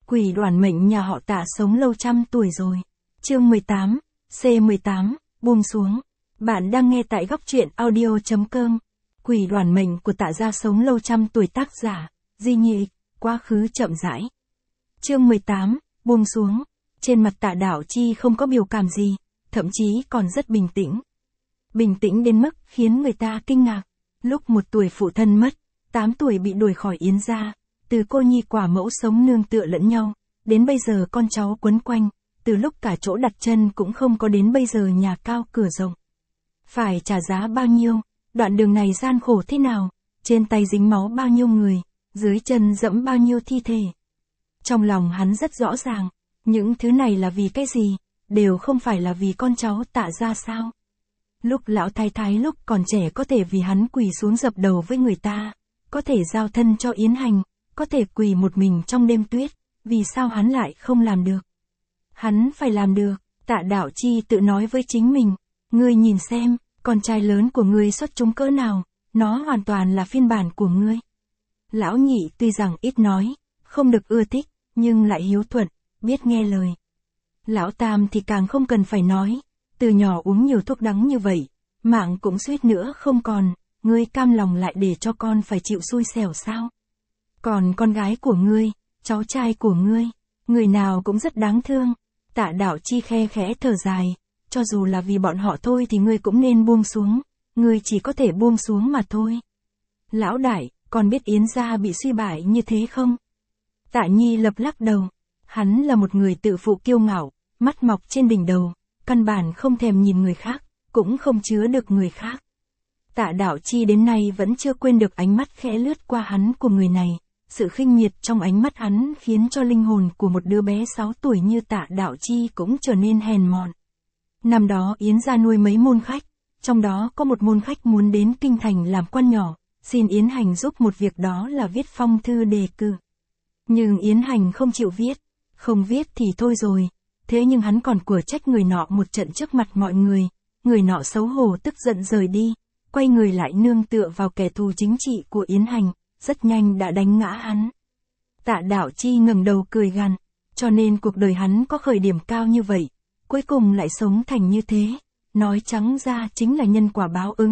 Quỷ đoản mệnh nhà họ Tạ sống lâu trăm tuổi rồi. Chương 18, C18, buông xuống. Bạn đang nghe tại góc truyện audio.com. Quỷ đoản mệnh của Tạ gia sống lâu trăm tuổi, tác giả Di Nhị, quá khứ chậm rãi. Chương 18, buông xuống. Trên mặt Tạ Đạo Chi không có biểu cảm gì, thậm chí còn rất bình tĩnh. Bình tĩnh đến mức khiến người ta kinh ngạc. Lúc 1 tuổi phụ thân mất, 8 tuổi bị đuổi khỏi Yến gia, từ cô nhi quả mẫu sống nương tựa lẫn nhau, đến bây giờ con cháu quấn quanh, từ lúc cả chỗ đặt chân cũng không có đến bây giờ nhà cao cửa rộng. Phải trả giá bao nhiêu, đoạn đường này gian khổ thế nào, trên tay dính máu bao nhiêu người, dưới chân dẫm bao nhiêu thi thể. Trong lòng hắn rất rõ ràng, những thứ này là vì cái gì, đều không phải là vì con cháu Tạ gia sao. Lúc lão thái thái lúc còn trẻ có thể vì hắn quỳ xuống dập đầu với người ta, có thể giao thân cho Yến Hành, có thể quỳ một mình trong đêm tuyết, vì sao hắn lại không làm được? Hắn phải làm được. Tạ Đạo Chi tự nói với chính mình, ngươi nhìn xem, con trai lớn của ngươi xuất chúng cỡ nào, nó hoàn toàn là phiên bản của ngươi. Lão nhị tuy rằng ít nói, không được ưa thích, nhưng lại hiếu thuận, biết nghe lời. Lão tam thì càng không cần phải nói, từ nhỏ uống nhiều thuốc đắng như vậy, mạng cũng suýt nữa không còn, ngươi cam lòng lại để cho con phải chịu xui xẻo sao? Còn con gái của ngươi, cháu trai của ngươi, người nào cũng rất đáng thương. Tạ Đạo Chi khe khẽ thở dài, cho dù là vì bọn họ thôi thì ngươi cũng nên buông xuống, ngươi chỉ có thể buông xuống mà thôi. Lão đại, con biết Yến gia bị suy bại như thế không? Tạ Nhi Lập lắc đầu, hắn là một người tự phụ kiêu ngạo, mắt mọc trên đỉnh đầu, căn bản không thèm nhìn người khác, cũng không chứa được người khác. Tạ Đạo Chi đến nay vẫn chưa quên được ánh mắt khẽ lướt qua hắn của người này. Sự khinh miệt trong ánh mắt hắn khiến cho linh hồn của một đứa bé 6 tuổi như Tạ Đạo Chi cũng trở nên hèn mọn. Năm đó Yến gia nuôi mấy môn khách, trong đó có một môn khách muốn đến kinh thành làm quan nhỏ, xin Yến Hành giúp một việc, đó là viết phong thư đề cử. Nhưng Yến Hành không chịu viết, không viết thì thôi rồi, thế nhưng hắn còn của trách người nọ một trận trước mặt mọi người nọ xấu hổ tức giận rời đi, quay người lại nương tựa vào kẻ thù chính trị của Yến Hành. Rất nhanh đã đánh ngã hắn. Tạ Đạo Chi ngẩng đầu cười gằn, cho nên cuộc đời hắn có khởi điểm cao như vậy, cuối cùng lại sống thành như thế, nói trắng ra chính là nhân quả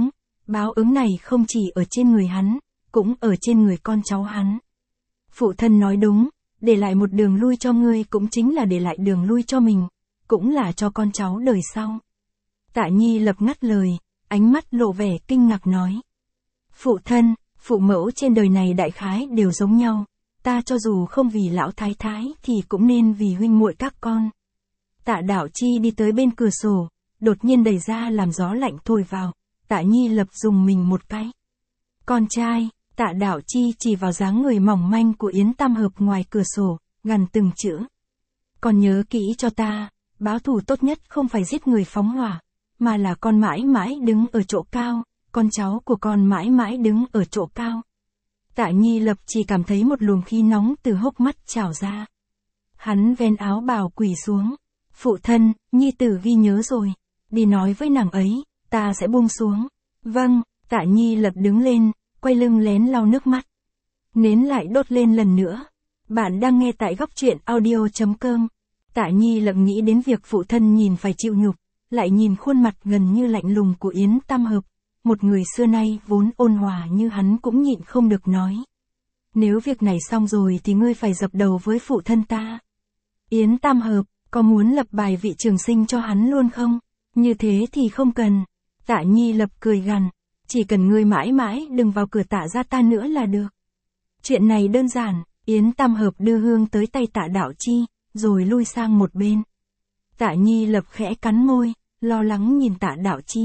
báo ứng này không chỉ ở trên người hắn, cũng ở trên người con cháu hắn. Phụ thân nói đúng, để lại một đường lui cho ngươi cũng chính là để lại đường lui cho mình, cũng là cho con cháu đời sau. Tạ Nhi Lập ngắt lời, ánh mắt lộ vẻ kinh ngạc nói. Phụ thân, phụ mẫu trên đời này đại khái đều giống nhau, ta cho dù không vì lão thái thái thì cũng nên vì huynh muội các con. Tạ Đạo Chi đi tới bên cửa sổ, đột nhiên đẩy ra làm gió lạnh thổi vào, Tạ Nhi Lập dùng mình một cái. Con trai, Tạ Đạo Chi chỉ vào dáng người mỏng manh của Yến Tam Hợp ngoài cửa sổ, gằn từng chữ. Con nhớ kỹ cho ta, báo thù tốt nhất không phải giết người phóng hỏa, mà là con mãi mãi đứng ở chỗ cao. Con cháu của con mãi mãi đứng ở chỗ cao. Tạ Nhi Lập chỉ cảm thấy một luồng khí nóng từ hốc mắt trào ra. Hắn ven áo bào quỳ xuống. Phụ thân, Nhi tử ghi nhớ rồi. Đi nói với nàng ấy, ta sẽ buông xuống. Vâng, Tạ Nhi Lập đứng lên, quay lưng lén lau nước mắt. Nến lại đốt lên lần nữa. Bạn đang nghe tại góc truyện audio.com. Tạ Nhi Lập nghĩ đến việc phụ thân nhìn phải chịu nhục, lại nhìn khuôn mặt gần như lạnh lùng của Yến Tam Hợp. Một người xưa nay vốn ôn hòa như hắn cũng nhịn không được nói. Nếu việc này xong rồi thì ngươi phải dập đầu với phụ thân ta. Yến Tam Hợp, có muốn lập bài vị trường sinh cho hắn luôn không? Như thế thì không cần. Tạ Nhi Lập cười gằn, chỉ cần ngươi mãi mãi đừng vào cửa Tạ gia ta nữa là được. Chuyện này đơn giản, Yến Tam Hợp đưa hương tới tay Tạ Đạo Chi, rồi lui sang một bên. Tạ Nhi Lập khẽ cắn môi, lo lắng nhìn Tạ Đạo Chi.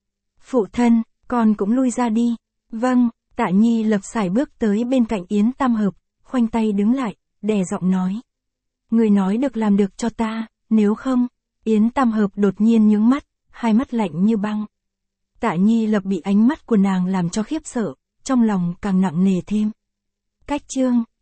Phụ thân, con cũng lui ra đi. Vâng, Tạ Nhi Lập sải bước tới bên cạnh Yến Tam Hợp, khoanh tay đứng lại, đè giọng nói. Người nói được làm được cho ta, nếu không. Yến Tam Hợp đột nhiên nhướng mắt, hai mắt lạnh như băng. Tạ Nhi Lập bị ánh mắt của nàng làm cho khiếp sợ, trong lòng càng nặng nề thêm. Cách chương